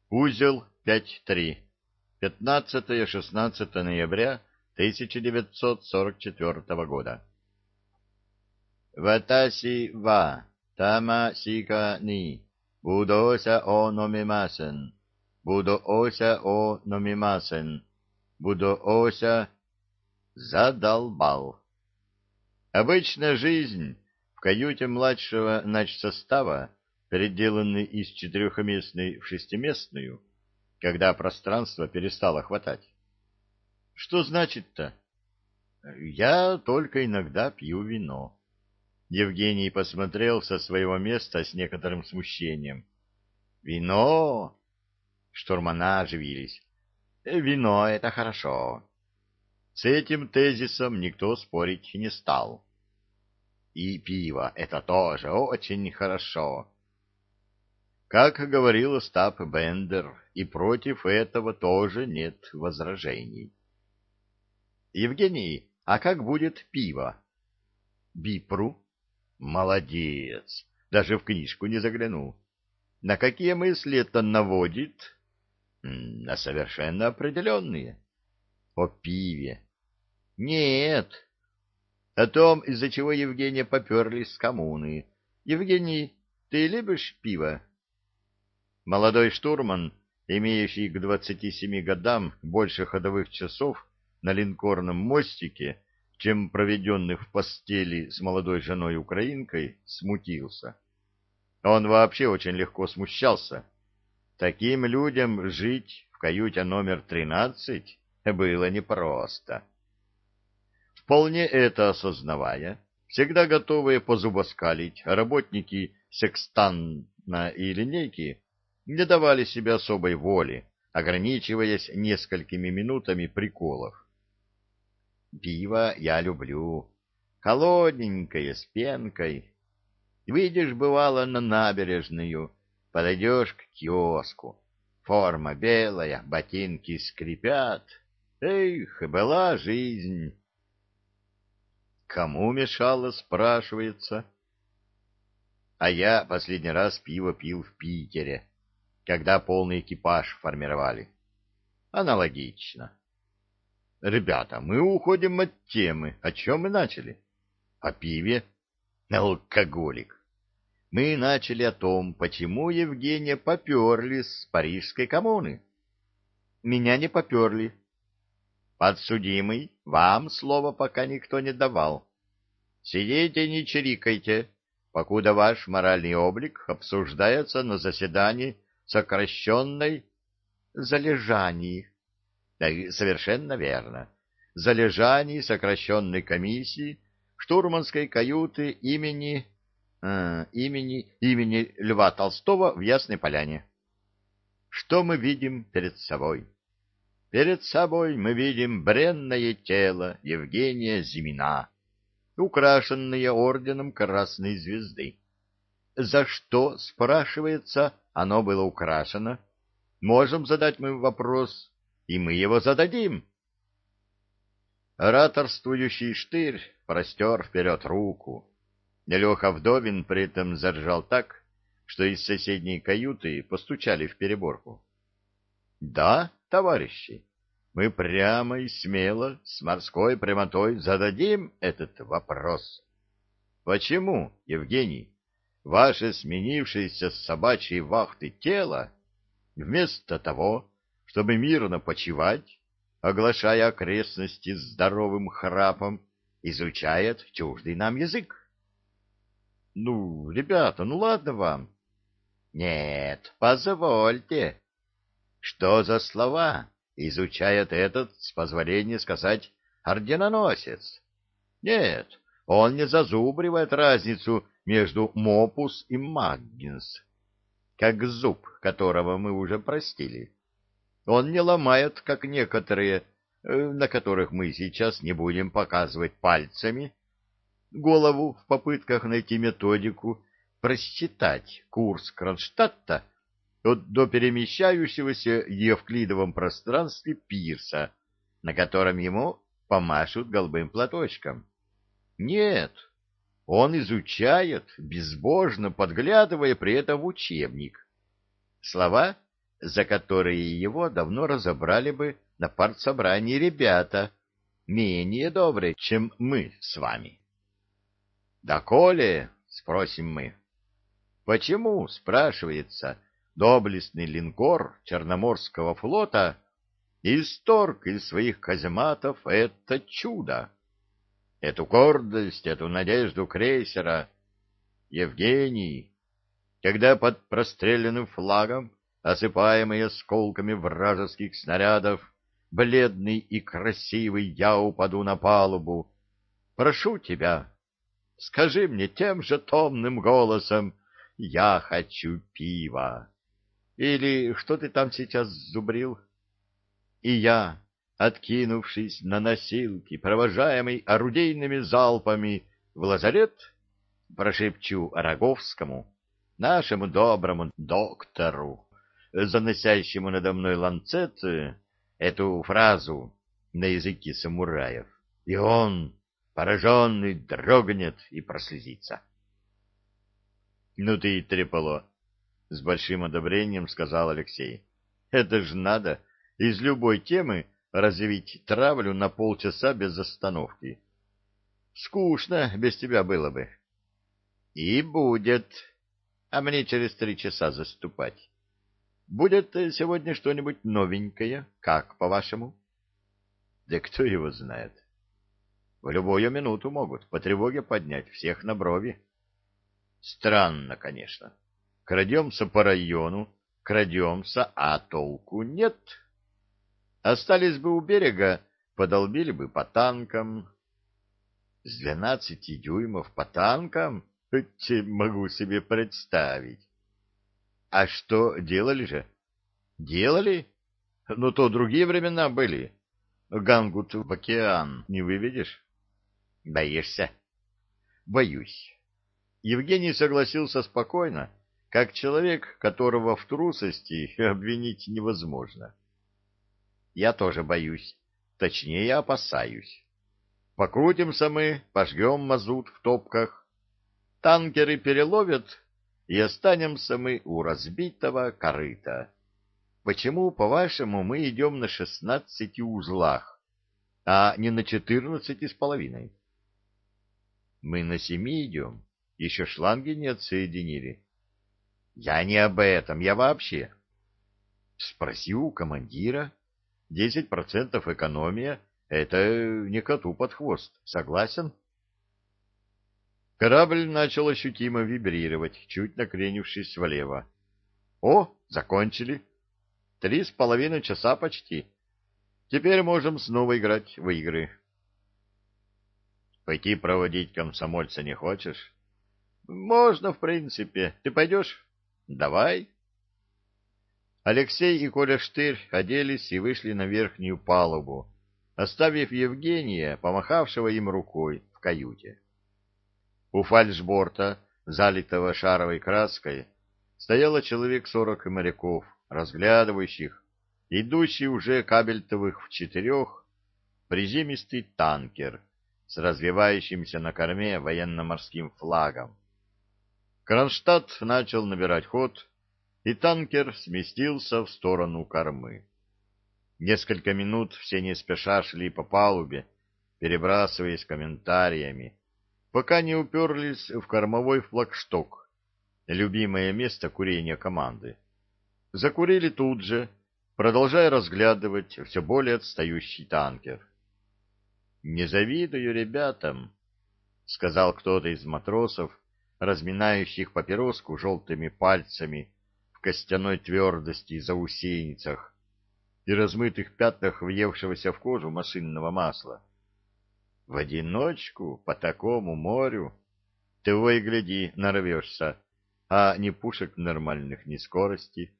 Узел 5.3. 15-16 ноября 1944 года. Ватаси ва тама сика ни будося о номимасен. Будоося о номимасен. Будоося задолбал. Обычная жизнь в каюте младшего начсостава, переделанной из четырехместной в шестиместную, когда пространство перестало хватать. Что значит-то? Я только иногда пью вино. Евгений посмотрел со своего места с некоторым смущением. Вино? Штурмана оживились. Вино — это хорошо. С этим тезисом никто спорить не стал. И пиво — это тоже очень хорошо. Как говорил Остап Бендер, и против этого тоже нет возражений. Евгений, а как будет пиво? Бипру? Молодец, даже в книжку не заглянул. На какие мысли это наводит? На совершенно определенные. О пиве. Нет. О том, из-за чего Евгения поперлись с коммуны. Евгений, ты любишь пиво? Молодой штурман, имеющий к 27 годам больше ходовых часов на линкорном мостике, чем проведенных в постели с молодой женой-украинкой, смутился. Он вообще очень легко смущался. Таким людям жить в каюте номер 13 было непросто. Вполне это осознавая, всегда готовые позубоскалить, работники секстанна и линейки не давали себе особой воли, ограничиваясь несколькими минутами приколов. Пиво я люблю. Холодненькое, с пенкой. Выйдешь, бывало, на набережную, подойдешь к киоску. Форма белая, ботинки скрипят. Эх, была жизнь. Кому мешало, спрашивается. А я последний раз пиво пил в Питере, когда полный экипаж формировали. Аналогично. Ребята, мы уходим от темы. О чем мы начали? О пиве. Алкоголик. Мы начали о том, почему Евгения поперли с Парижской коммуны. Меня не поперли. Подсудимый, вам слова пока никто не давал. Сидите, не чирикайте, покуда ваш моральный облик обсуждается на заседании сокращенной залежании. Да, совершенно верно. Залежании сокращенной комиссии штурманской каюты имени Льва Толстого в Ясной Поляне. Что мы видим перед собой? Перед собой мы видим бренное тело Евгения Зимина, украшенное орденом Красной Звезды. За что, спрашивается, оно было украшено? Можем задать мы вопрос, и мы его зададим. Ораторствующий штырь простер вперед руку. Леха Вдовин при этом заржал так, что из соседней каюты постучали в переборку. — Да, товарищи, мы прямо и смело, с морской прямотой зададим этот вопрос. Почему, Евгений, ваше сменившееся с собачьей вахты тело, вместо того, чтобы мирно почивать, оглашая окрестности здоровым храпом, изучает чуждый нам язык? Ну, ребята, ну ладно вам. Нет, позвольте. Что за слова изучает этот, с позволения сказать, орденоносец? Нет, он не зазубривает разницу между мопус и маггинс, как зуб, которого мы уже простили. Он не ломает, как некоторые, на которых мы сейчас не будем показывать пальцами, голову в попытках найти методику просчитать курс Кронштадта до перемещающегося в евклидовом пространстве пирса, на котором ему помашут голубым платочком. Нет, он изучает, безбожно подглядывая при этом в учебник. Слова за которые его давно разобрали бы на партсобрании ребята, менее добрые, чем мы с вами. «Доколе?» — спросим мы. «Почему?» — спрашивается, доблестный линкор Черноморского флота исторг из своих казематов это чудо, эту гордость, эту надежду крейсера. Евгений, когда под простреленным флагом, осыпаемый осколками вражеских снарядов, бледный и красивый я упаду на палубу, прошу тебя, скажи мне тем же томным голосом: «Я хочу пива». Или что ты там сейчас зубрил? И я, откинувшись на носилки, провожаемый орудийными залпами в лазарет, прошепчу Роговскому, нашему доброму доктору, заносящему надо мной ланцет, эту фразу на языке самураев, и он, пораженный, дрогнет и прослезится. — Ну ты и трепало! — с большим одобрением сказал Алексей. — Это ж надо из любой темы развить травлю на полчаса без остановки. Скучно без тебя было бы. — И будет. А мне через 3 часа заступать. Будет сегодня что-нибудь новенькое, как по-вашему? — Да кто его знает. В любую минуту могут по тревоге поднять всех на брови. Странно, конечно. Крадемся по району, крадемся, а толку нет. Остались бы у берега, подолбили бы по танкам. С 12 дюймов по танкам? Могу себе представить. А что делали же? Делали? Ну, то другие времена были. Гангут в океан не выведешь? Боишься? Боюсь. Евгений согласился спокойно, как человек, которого в трусости обвинить невозможно. Я тоже боюсь, точнее опасаюсь. Покрутимся мы, пожгем мазут в топках, танкеры переловят, и останемся мы у разбитого корыта. Почему, по-вашему, мы идем на 16 узлах, а не на 14,5? Мы на 7 идем, еще шланги не отсоединили. Я не об этом, я вообще. Спроси у командира. 10% экономия — это не коту под хвост, согласен? Корабль начал ощутимо вибрировать, чуть накренившись влево. О, закончили. 3,5 часа почти. Теперь можем снова играть в игры. Пойти проводить комсомольца не хочешь? Можно, в принципе. Ты пойдешь? Давай. Алексей и Коля Штырь оделись и вышли на верхнюю палубу, оставив Евгения, помахавшего им рукой, в каюте. У фальшборта, залитого шаровой краской, стояло человек 40 моряков, разглядывающих идущий уже кабельтовых в 4 приземистый танкер с развивающимся на корме военно-морским флагом. Кронштадт начал набирать ход, и танкер сместился в сторону кормы. Несколько минут все не спеша шли по палубе, перебрасываясь комментариями, пока не уперлись в кормовой флагшток, любимое место курения команды. Закурили тут же, продолжая разглядывать все более отстающий танкер. «Не завидую ребятам», — сказал кто-то из матросов, разминающих папироску желтыми пальцами в костяной твердости и заусеницах и размытых пятнах въевшегося в кожу машинного масла. В одиночку по такому морю того и гляди, нарвешься, а ни пушек нормальных, ни скорости.